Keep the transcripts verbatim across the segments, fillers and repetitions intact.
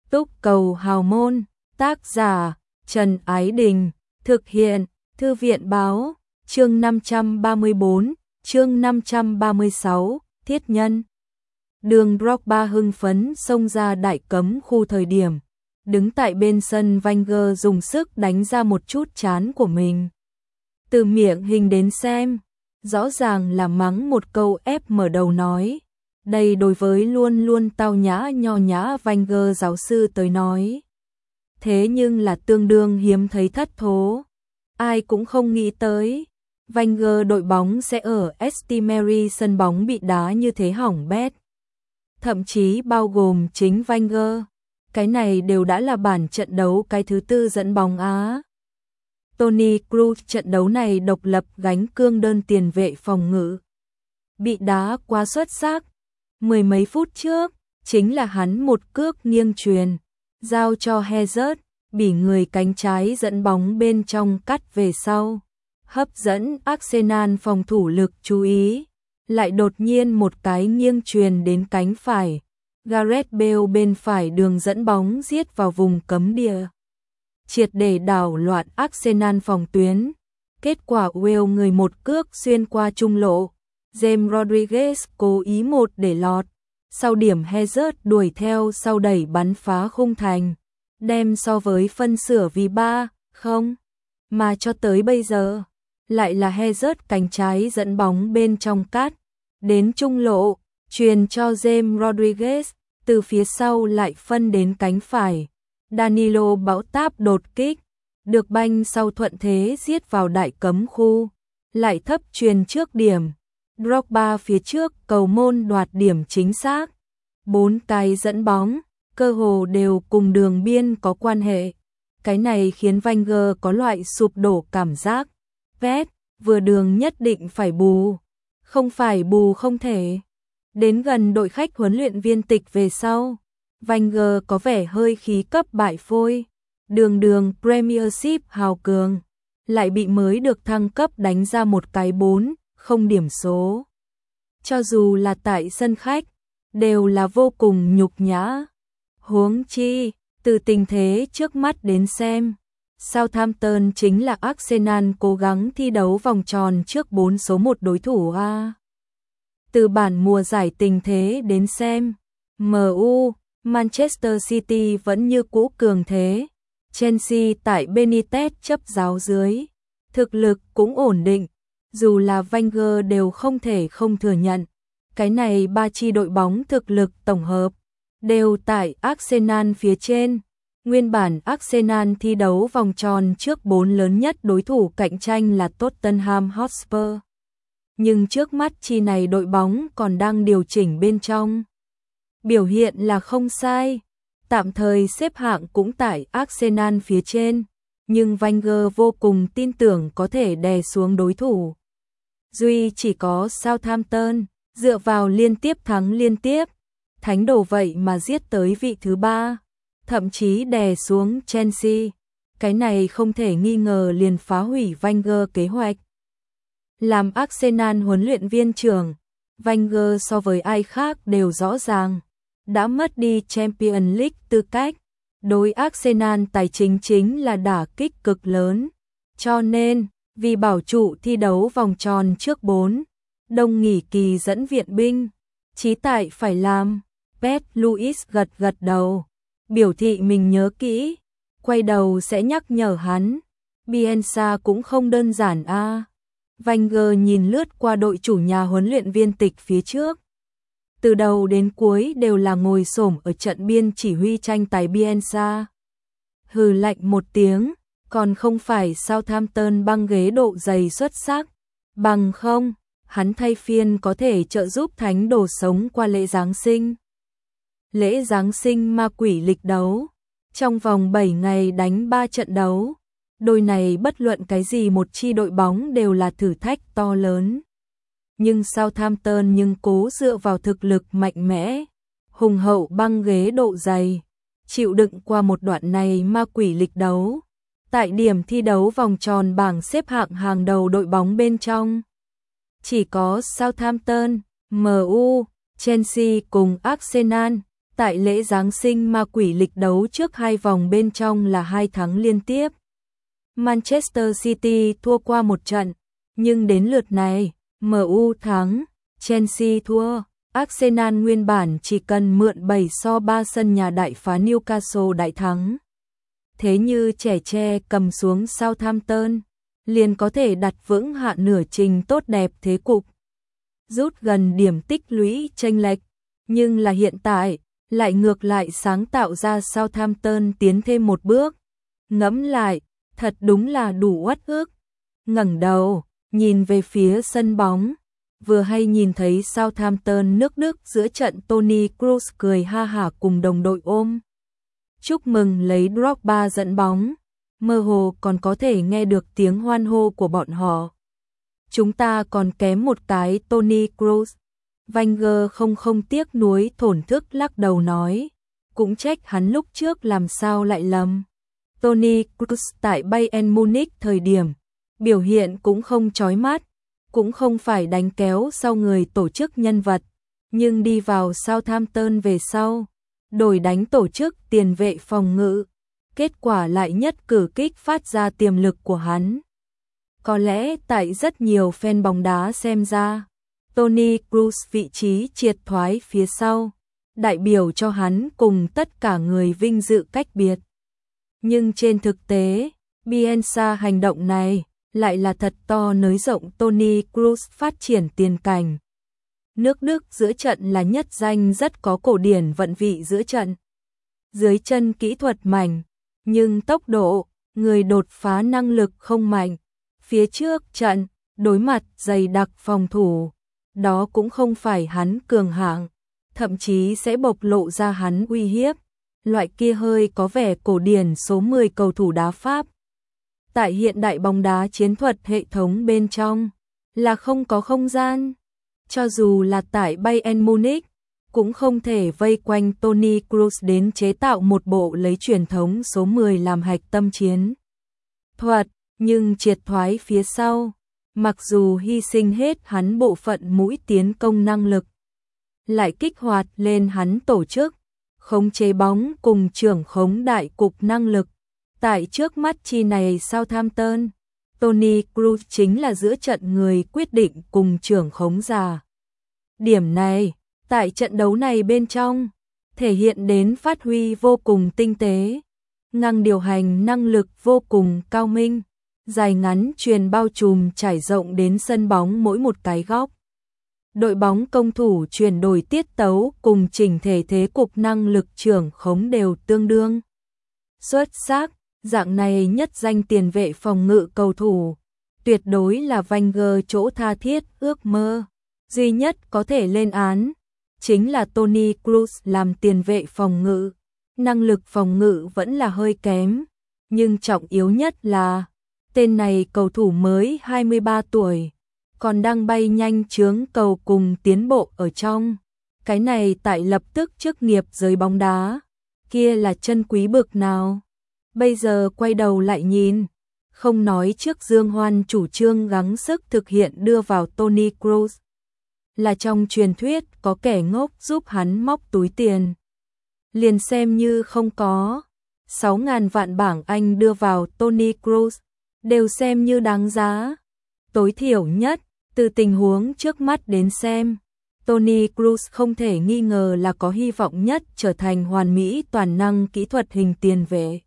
Túc cầu hào môn, tác giả Trần Ái Đình, thực hiện Thư viện báo, chương năm trăm ba mươi tư, chương năm trăm ba mươi sáu, thiết nhân. Đường Drogba hưng phấn xông ra đại cấm khu thời điểm, đứng tại bên sân Wenger dùng sức đánh ra một chút trán của mình. Từ miệng hình đến xem, rõ ràng là mắng một câu ép mở đầu nói. Đây đối với luôn luôn tao nhã nho nhã Wenger giáo sư tới nói. Thế nhưng là tương đương hiếm thấy thất thố. Ai cũng không nghĩ tới. Wenger đội bóng sẽ ở St Mary sân bóng bị đá như thế hỏng bét. Thậm chí bao gồm chính Wenger. Cái này đều đã là bản trận đấu cái thứ tư dẫn bóng Á. Toni Kroos trận đấu này độc lập gánh cương đơn tiền vệ phòng ngự. Bị đá quá xuất sắc. Mười mấy phút trước, chính là hắn một cước nghiêng truyền, giao cho Hazard, bị người cánh trái dẫn bóng bên trong cắt về sau. Hấp dẫn Arsenal phòng thủ lực chú ý, lại đột nhiên một cái nghiêng truyền đến cánh phải. Gareth Bale bên phải đường dẫn bóng giết vào vùng cấm địa. Triệt để đảo loạn Arsenal phòng tuyến. Kết quả Wales người một cước xuyên qua trung lộ. James Rodriguez cố ý một để lọt. Sau điểm Hazard đuổi theo sau đẩy bắn phá khung thành. Đem so với phân sửa vì ba không. Mà cho tới bây giờ, lại là Hazard cánh trái dẫn bóng bên trong cắt. Đến trung lộ, truyền cho James Rodriguez. Từ phía sau lại phân đến cánh phải. Danilo bão táp đột kích. Được banh sau thuận thế giết vào đại cấm khu. Lại thấp truyền trước điểm. Drogba phía trước cầu môn đoạt điểm chính xác. Bốn cái dẫn bóng, cơ hồ đều cùng đường biên có quan hệ. Cái này khiến Wenger có loại sụp đổ cảm giác. Vét, vừa đường nhất định phải bù. Không phải bù không thể. Đến gần đội khách huấn luyện viên tịch về sau, Wenger có vẻ hơi khí cấp bại phôi. Đường đường Premiership hào cường, lại bị mới được thăng cấp đánh ra một cái bốn, không điểm số. Cho dù là tại sân khách, đều là vô cùng nhục nhã. Huống chi, từ tình thế trước mắt đến xem, Southampton chính là Arsenal cố gắng thi đấu vòng tròn trước bốn số một đối thủ A. Từ bản mùa giải tình thế đến xem, em u, Manchester City vẫn như cũ cường thế. Chelsea tại Benitez chấp giáo dưới, thực lực cũng ổn định. Dù là Wenger đều không thể không thừa nhận, cái này ba chi đội bóng thực lực tổng hợp đều tại Arsenal phía trên. Nguyên bản Arsenal thi đấu vòng tròn trước bốn lớn nhất đối thủ cạnh tranh là Tottenham Hotspur. Nhưng trước mắt chi này đội bóng còn đang điều chỉnh bên trong. Biểu hiện là không sai, tạm thời xếp hạng cũng tại Arsenal phía trên, nhưng Wenger vô cùng tin tưởng có thể đè xuống đối thủ. Duy chỉ có Southampton, dựa vào liên tiếp thắng liên tiếp, thánh đồ vậy mà giết tới vị thứ ba, thậm chí đè xuống Chelsea. Cái này không thể nghi ngờ liền phá hủy Wenger kế hoạch. Làm Arsenal huấn luyện viên trưởng, Wenger so với ai khác đều rõ ràng, đã mất đi Champions League tư cách. Đối Arsenal tài chính chính là đả kích cực lớn. Cho nên, vì bảo trụ thi đấu vòng tròn trước bốn, đông nghỉ kỳ dẫn viện binh, chí tại phải làm. Pep Louis gật gật đầu, biểu thị mình nhớ kỹ, quay đầu sẽ nhắc nhở hắn. Bielsa cũng không đơn giản a. À. Wenger nhìn lướt qua đội chủ nhà huấn luyện viên tịch phía trước. Từ đầu đến cuối đều là ngồi xổm ở trận biên chỉ huy tranh tài Bielsa. Hừ lạnh một tiếng, còn không phải Southampton băng ghế độ dày xuất sắc. Bằng không, hắn thay phiên có thể trợ giúp thánh đồ sống qua lễ Giáng sinh. Lễ Giáng sinh ma quỷ lịch đấu. Trong vòng bảy ngày đánh ba trận đấu. Đôi này bất luận cái gì một chi đội bóng đều là thử thách to lớn. Nhưng Southampton nhưng cố dựa vào thực lực mạnh mẽ, hùng hậu băng ghế độ dày, chịu đựng qua một đoạn này ma quỷ lịch đấu. Tại điểm thi đấu vòng tròn bảng xếp hạng hàng đầu đội bóng bên trong, chỉ có Southampton, em u, Chelsea cùng Arsenal Tại lễ Giáng sinh ma quỷ lịch đấu trước hai vòng bên trong là hai thắng liên tiếp. Manchester City thua qua một trận, nhưng đến lượt này, em u thắng, Chelsea thua. Arsenal nguyên bản chỉ cần mượn bảy so ba sân nhà đại phá Newcastle đại thắng. Thế như trẻ tre cầm xuống Southampton, liền có thể đặt vững hạ nửa trình tốt đẹp thế cục. Rút gần điểm tích lũy chênh lệch, nhưng là hiện tại, lại ngược lại sáng tạo ra Southampton tiến thêm một bước. Ngẫm lại, thật đúng là đủ uất ức. Ngẩng đầu, nhìn về phía sân bóng, vừa hay nhìn thấy Southampton nước Đức giữa trận Toni Kroos cười ha hả cùng đồng đội ôm chúc mừng lấy Drogba dẫn bóng, mơ hồ còn có thể nghe được tiếng hoan hô của bọn họ. Chúng ta còn kém một cái Toni Kroos. Wenger không không tiếc nuối thổn thức lắc đầu nói, cũng trách hắn lúc trước làm sao lại lầm. Toni Kroos tại Bayern Munich thời điểm, biểu hiện cũng không chói mắt, cũng không phải đánh kéo sau người tổ chức nhân vật, nhưng đi vào Southampton về sau, đổi đánh tổ chức tiền vệ phòng ngự, kết quả lại nhất cử kích phát ra tiềm lực của hắn. Có lẽ tại rất nhiều fan bóng đá xem ra, Toni Kroos vị trí triệt thoái phía sau, đại biểu cho hắn cùng tất cả người vinh dự cách biệt. Nhưng trên thực tế, Bielsa hành động này lại là thật to nới rộng Toni Kroos phát triển tiền cảnh. Nước Đức giữa trận là nhất danh rất có cổ điển vận vị giữa trận. Dưới chân kỹ thuật mạnh, nhưng tốc độ, người đột phá năng lực không mạnh. Phía trước trận, đối mặt dày đặc phòng thủ, đó cũng không phải hắn cường hạng, thậm chí sẽ bộc lộ ra hắn uy hiếp. Loại kia hơi có vẻ cổ điển số mười cầu thủ đá Pháp. Tại hiện đại bóng đá chiến thuật hệ thống bên trong, là không có không gian. Cho dù là tại Bayern Munich, cũng không thể vây quanh Toni Kroos đến chế tạo một bộ lấy truyền thống số mười làm hạch tâm chiến thuật, nhưng triệt thoái phía sau, mặc dù hy sinh hết hắn bộ phận mũi tiến công năng lực, lại kích hoạt lên hắn tổ chức, khống chế bóng cùng trưởng khống đại cục năng lực. Tại trước mắt chi này Southampton, Toni Kroos chính là giữa trận người quyết định cùng trưởng khống giả. Điểm này, tại trận đấu này bên trong, thể hiện đến phát huy vô cùng tinh tế, ngang điều hành năng lực vô cùng cao minh, dài ngắn truyền bao trùm trải rộng đến sân bóng mỗi một cái góc. Đội bóng công thủ chuyển đổi tiết tấu cùng chỉnh thể thế cục năng lực trưởng khống đều tương đương xuất sắc. Dạng này nhất danh tiền vệ phòng ngự cầu thủ, tuyệt đối là Wenger chỗ tha thiết ước mơ. Duy nhất có thể lên án, chính là Toni Kroos làm tiền vệ phòng ngự. Năng lực phòng ngự vẫn là hơi kém, nhưng trọng yếu nhất là, tên này cầu thủ mới hai mươi ba tuổi, còn đang bay nhanh chướng cầu cùng tiến bộ ở trong. Cái này tại lập tức chức nghiệp giới bóng đá, kia là chân quý bực nào. Bây giờ quay đầu lại nhìn, không nói trước Dương Hoan chủ trương gắng sức thực hiện đưa vào Toni Kroos, là trong truyền thuyết có kẻ ngốc giúp hắn móc túi tiền. Liền xem như không có, sáu ngàn vạn bảng Anh đưa vào Toni Kroos, đều xem như đáng giá. Tối thiểu nhất, từ tình huống trước mắt đến xem, Toni Kroos không thể nghi ngờ là có hy vọng nhất trở thành hoàn mỹ toàn năng kỹ thuật hình tiền vệ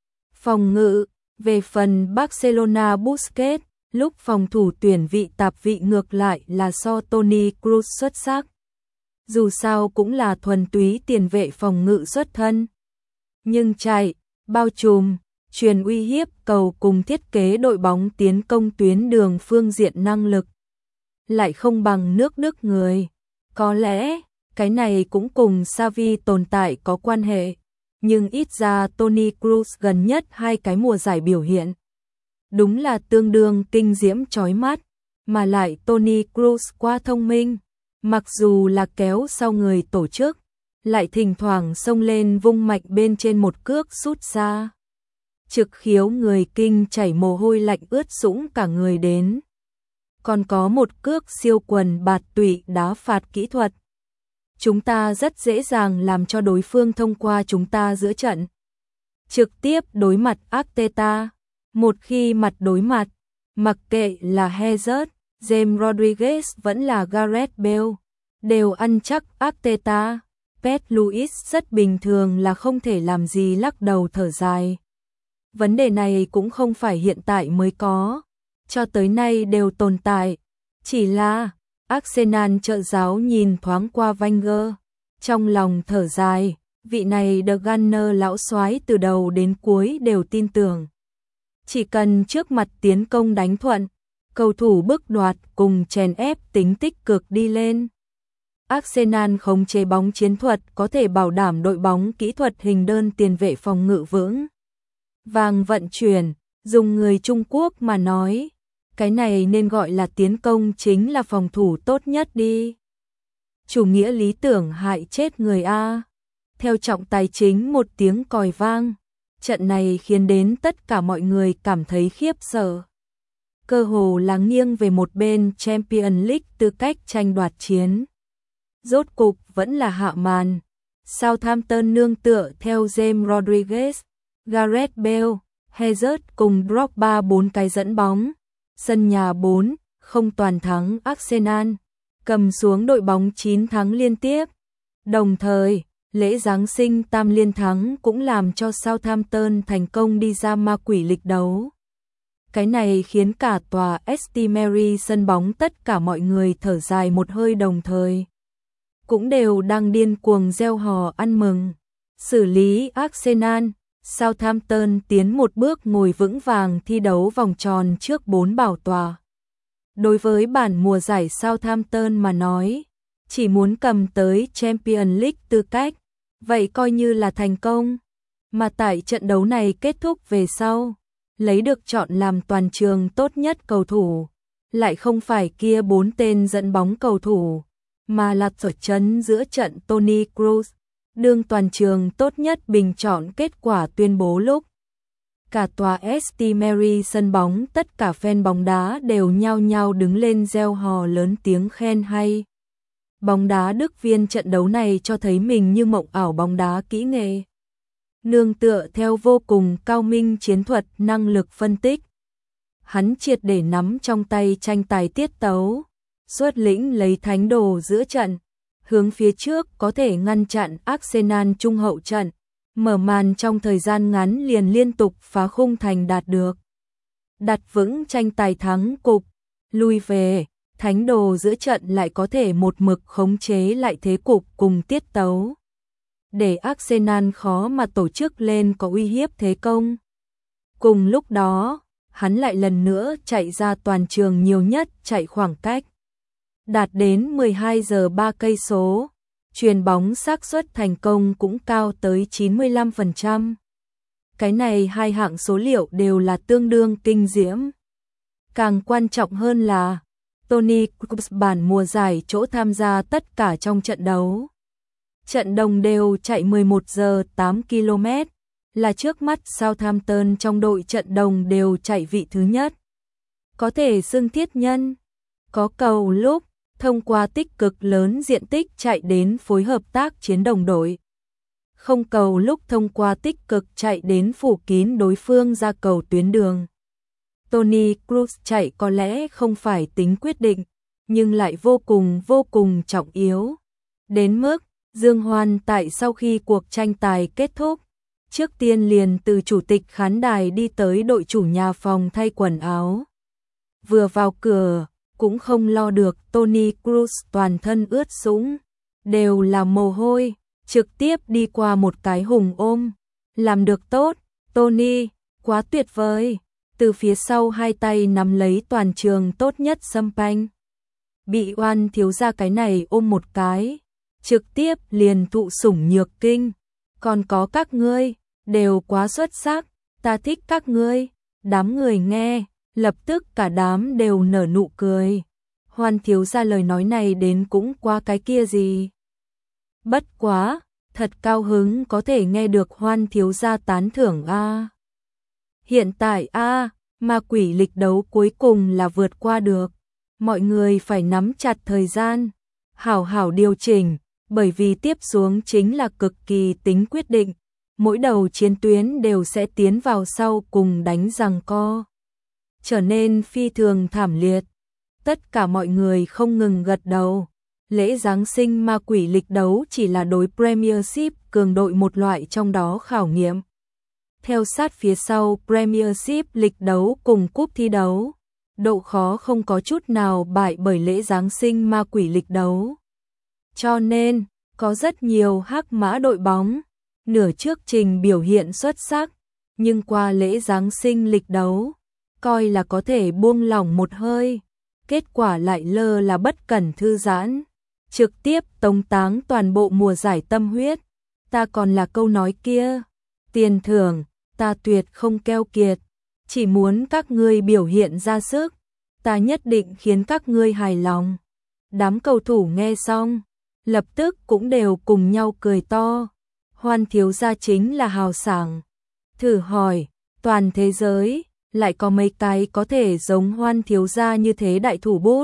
phòng ngự. Về phần Barcelona Busquets, lúc phòng thủ tuyển vị tạp vị ngược lại là so Toni Kroos xuất sắc. Dù sao cũng là thuần túy tiền vệ phòng ngự xuất thân. Nhưng chạy, bao trùm, truyền uy hiếp cầu cùng thiết kế đội bóng tiến công tuyến đường phương diện năng lực, lại không bằng nước Đức người. Có lẽ, cái này cũng cùng Xavi tồn tại có quan hệ. Nhưng ít ra Toni Kroos gần nhất hai cái mùa giải biểu hiện đúng là tương đương kinh diễm chói mắt, mà lại Toni Kroos quá thông minh, mặc dù là kéo sau người tổ chức, lại thỉnh thoảng xông lên vung mạnh bên trên một cước sút xa. Trực khiếu người kinh chảy mồ hôi lạnh ướt sũng cả người đến. Còn có một cước siêu quần bạt tụy đá phạt kỹ thuật. chúng ta rất dễ dàng làm cho đối phương thông qua chúng ta giữa trận. Trực tiếp đối mặt Arteta. Một khi mặt đối mặt, mặc kệ là Hazard, James Rodriguez vẫn là Gareth Bale, đều ăn chắc Arteta. Pep Louis rất bình thường là không thể làm gì lắc đầu thở dài. Vấn đề này cũng không phải hiện tại mới có, cho tới nay đều tồn tại. Chỉ là Arsenal trợ giáo nhìn thoáng qua Wenger, trong lòng thở dài, vị này The Gunner lão soái từ đầu đến cuối đều tin tưởng. Chỉ cần trước mặt tiến công đánh thuận, cầu thủ bức đoạt cùng chèn ép tính tích cực đi lên. Arsenal khống chế bóng chiến thuật có thể bảo đảm đội bóng kỹ thuật hình đơn tiền vệ phòng ngự vững vàng vận chuyển, dùng người Trung Quốc mà nói, cái này nên gọi là tiến công chính là phòng thủ tốt nhất đi. Chủ nghĩa lý tưởng hại chết người A. Theo trọng tài chính một tiếng còi vang, trận này khiến đến tất cả mọi người cảm thấy khiếp sợ. Cơ hồ là nghiêng về một bên Champions League tư cách tranh đoạt chiến. Rốt cục vẫn là hạ màn. Southampton nương tựa theo James Rodriguez, Gareth Bale, Hazard cùng Drogba bốn cái dẫn bóng. Sân nhà bốn không toàn thắng Arsenal, cầm xuống đội bóng chín thắng liên tiếp. Đồng thời, lễ Giáng sinh tam liên thắng cũng làm cho Southampton thành công đi ra ma quỷ lịch đấu. Cái này khiến cả tòa St Mary sân bóng tất cả mọi người thở dài một hơi, đồng thời cũng đều đang điên cuồng reo hò ăn mừng. Xử lý Arsenal, Southampton tiến một bước ngồi vững vàng thi đấu vòng tròn trước bốn bảo tòa. Đối với bản mùa giải Southampton mà nói, chỉ muốn cầm tới Champions League tư cách, vậy coi như là thành công. Mà tại trận đấu này kết thúc về sau, lấy được chọn làm toàn trường tốt nhất cầu thủ, lại không phải kia bốn tên dẫn bóng cầu thủ, mà là tổ chấn giữa trận Toni Kroos, đương toàn trường tốt nhất bình chọn kết quả tuyên bố lúc. Cả tòa St Mary sân bóng tất cả fan bóng đá đều nhao nhao đứng lên reo hò lớn tiếng khen hay. Bóng đá Đức Viên trận đấu này cho thấy mình như mộng ảo bóng đá kỹ nghệ. Nương tựa theo vô cùng cao minh chiến thuật năng lực phân tích. Hắn triệt để nắm trong tay tranh tài tiết tấu, xuất lĩnh lấy thánh đồ giữa trận, hướng phía trước có thể ngăn chặn Arsenal trung hậu trận, mở màn trong thời gian ngắn liền liên tục phá khung thành đạt được. Đặt vững tranh tài thắng cục, lui về, thánh đồ giữa trận lại có thể một mực khống chế lại thế cục cùng tiết tấu, để Arsenal khó mà tổ chức lên có uy hiếp thế công. Cùng lúc đó, hắn lại lần nữa chạy ra toàn trường nhiều nhất chạy khoảng cách đạt đến mười hai giờ ba cây số, chuyền bóng xác suất thành công cũng cao tới chín mươi lăm phần trăm. Cái này hai hạng số liệu đều là tương đương kinh diễm. Càng quan trọng hơn là Toni Kroos bản mùa giải chỗ tham gia tất cả trong trận đấu. Trận đồng đều chạy mười một giờ tám ki lô mét, là trước mắt Southampton trong đội trận đồng đều chạy vị thứ nhất. Có thể xưng thiết nhân, có cầu lúc, thông qua tích cực lớn diện tích chạy đến phối hợp tác chiến đồng đội. Không cầu lúc thông qua tích cực chạy đến phủ kín đối phương ra cầu tuyến đường. Toni Kroos chạy có lẽ không phải tính quyết định, nhưng lại vô cùng vô cùng trọng yếu. Đến mức, Dương Hoan tại sau khi cuộc tranh tài kết thúc, trước tiên liền từ chủ tịch khán đài đi tới đội chủ nhà phòng thay quần áo. Vừa vào cửa, cũng không lo được Toni Kroos toàn thân ướt sũng, đều là mồ hôi, trực tiếp đi qua một cái hùng ôm. Làm được tốt, Toni, quá tuyệt vời. Từ phía sau hai tay nắm lấy toàn trường tốt nhất xâm panh. Bị oan thiếu gia cái này ôm một cái, trực tiếp liền thụ sủng nhược kinh. Còn có các ngươi, đều quá xuất sắc, ta thích các ngươi. Đám người nghe, lập tức cả đám đều nở nụ cười. Hoan thiếu gia lời nói này đến cũng qua cái kia gì. Bất quá, thật cao hứng có thể nghe được Hoan thiếu gia tán thưởng a. Hiện tại a, ma quỷ lịch đấu cuối cùng là vượt qua được. Mọi người phải nắm chặt thời gian, hảo hảo điều chỉnh, bởi vì tiếp xuống chính là cực kỳ tính quyết định, mỗi đầu chiến tuyến đều sẽ tiến vào sau cùng đánh giằng co, trở nên phi thường thảm liệt. Tất cả mọi người không ngừng gật đầu. Lễ Giáng sinh ma quỷ lịch đấu chỉ là đối Premiership cường đội một loại trong đó khảo nghiệm. Theo sát phía sau Premiership lịch đấu cùng cúp thi đấu, độ khó không có chút nào bại bởi lễ Giáng sinh ma quỷ lịch đấu. Cho nên, có rất nhiều hắc mã đội bóng, nửa trước trình biểu hiện xuất sắc, nhưng qua lễ Giáng sinh lịch đấu, coi là có thể buông lỏng một hơi, kết quả lại lơ là bất cẩn thư giãn, trực tiếp tống táng toàn bộ mùa giải tâm huyết. Ta còn là câu nói kia, tiền thưởng, ta tuyệt không keo kiệt, chỉ muốn các ngươi biểu hiện ra sức, ta nhất định khiến các ngươi hài lòng. Đám cầu thủ nghe xong, lập tức cũng đều cùng nhau cười to. Hoan thiếu gia chính là hào sảng. Thử hỏi, toàn thế giới lại có mấy cái có thể giống Hoan thiếu gia như thế đại thủ bút?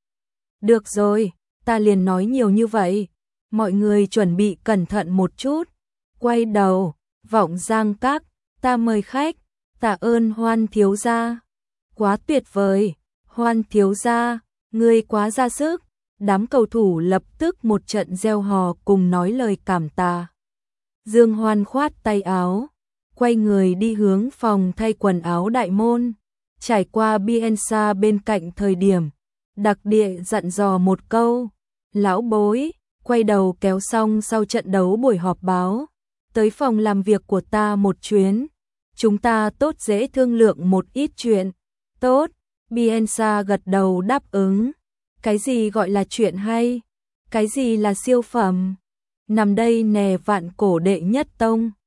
Được rồi, ta liền nói nhiều như vậy, mọi người chuẩn bị cẩn thận một chút. Quay đầu, Vọng Giang Các, ta mời khách, tạ ơn Hoan thiếu gia. Quá tuyệt vời, Hoan thiếu gia, ngươi quá ra sức. Đám cầu thủ lập tức một trận reo hò cùng nói lời cảm tạ. Dương Hoan khoát tay áo, quay người đi hướng phòng thay quần áo đại môn, trải qua Bielsa bên cạnh thời điểm, đặc địa dặn dò một câu, lão bối, quay đầu kéo xong sau trận đấu buổi họp báo, tới phòng làm việc của ta một chuyến, chúng ta tốt dễ thương lượng một ít chuyện. Tốt, Bielsa gật đầu đáp ứng. Cái gì gọi là chuyện hay? Cái gì là siêu phẩm? Nằm đây nè vạn cổ đệ nhất tông.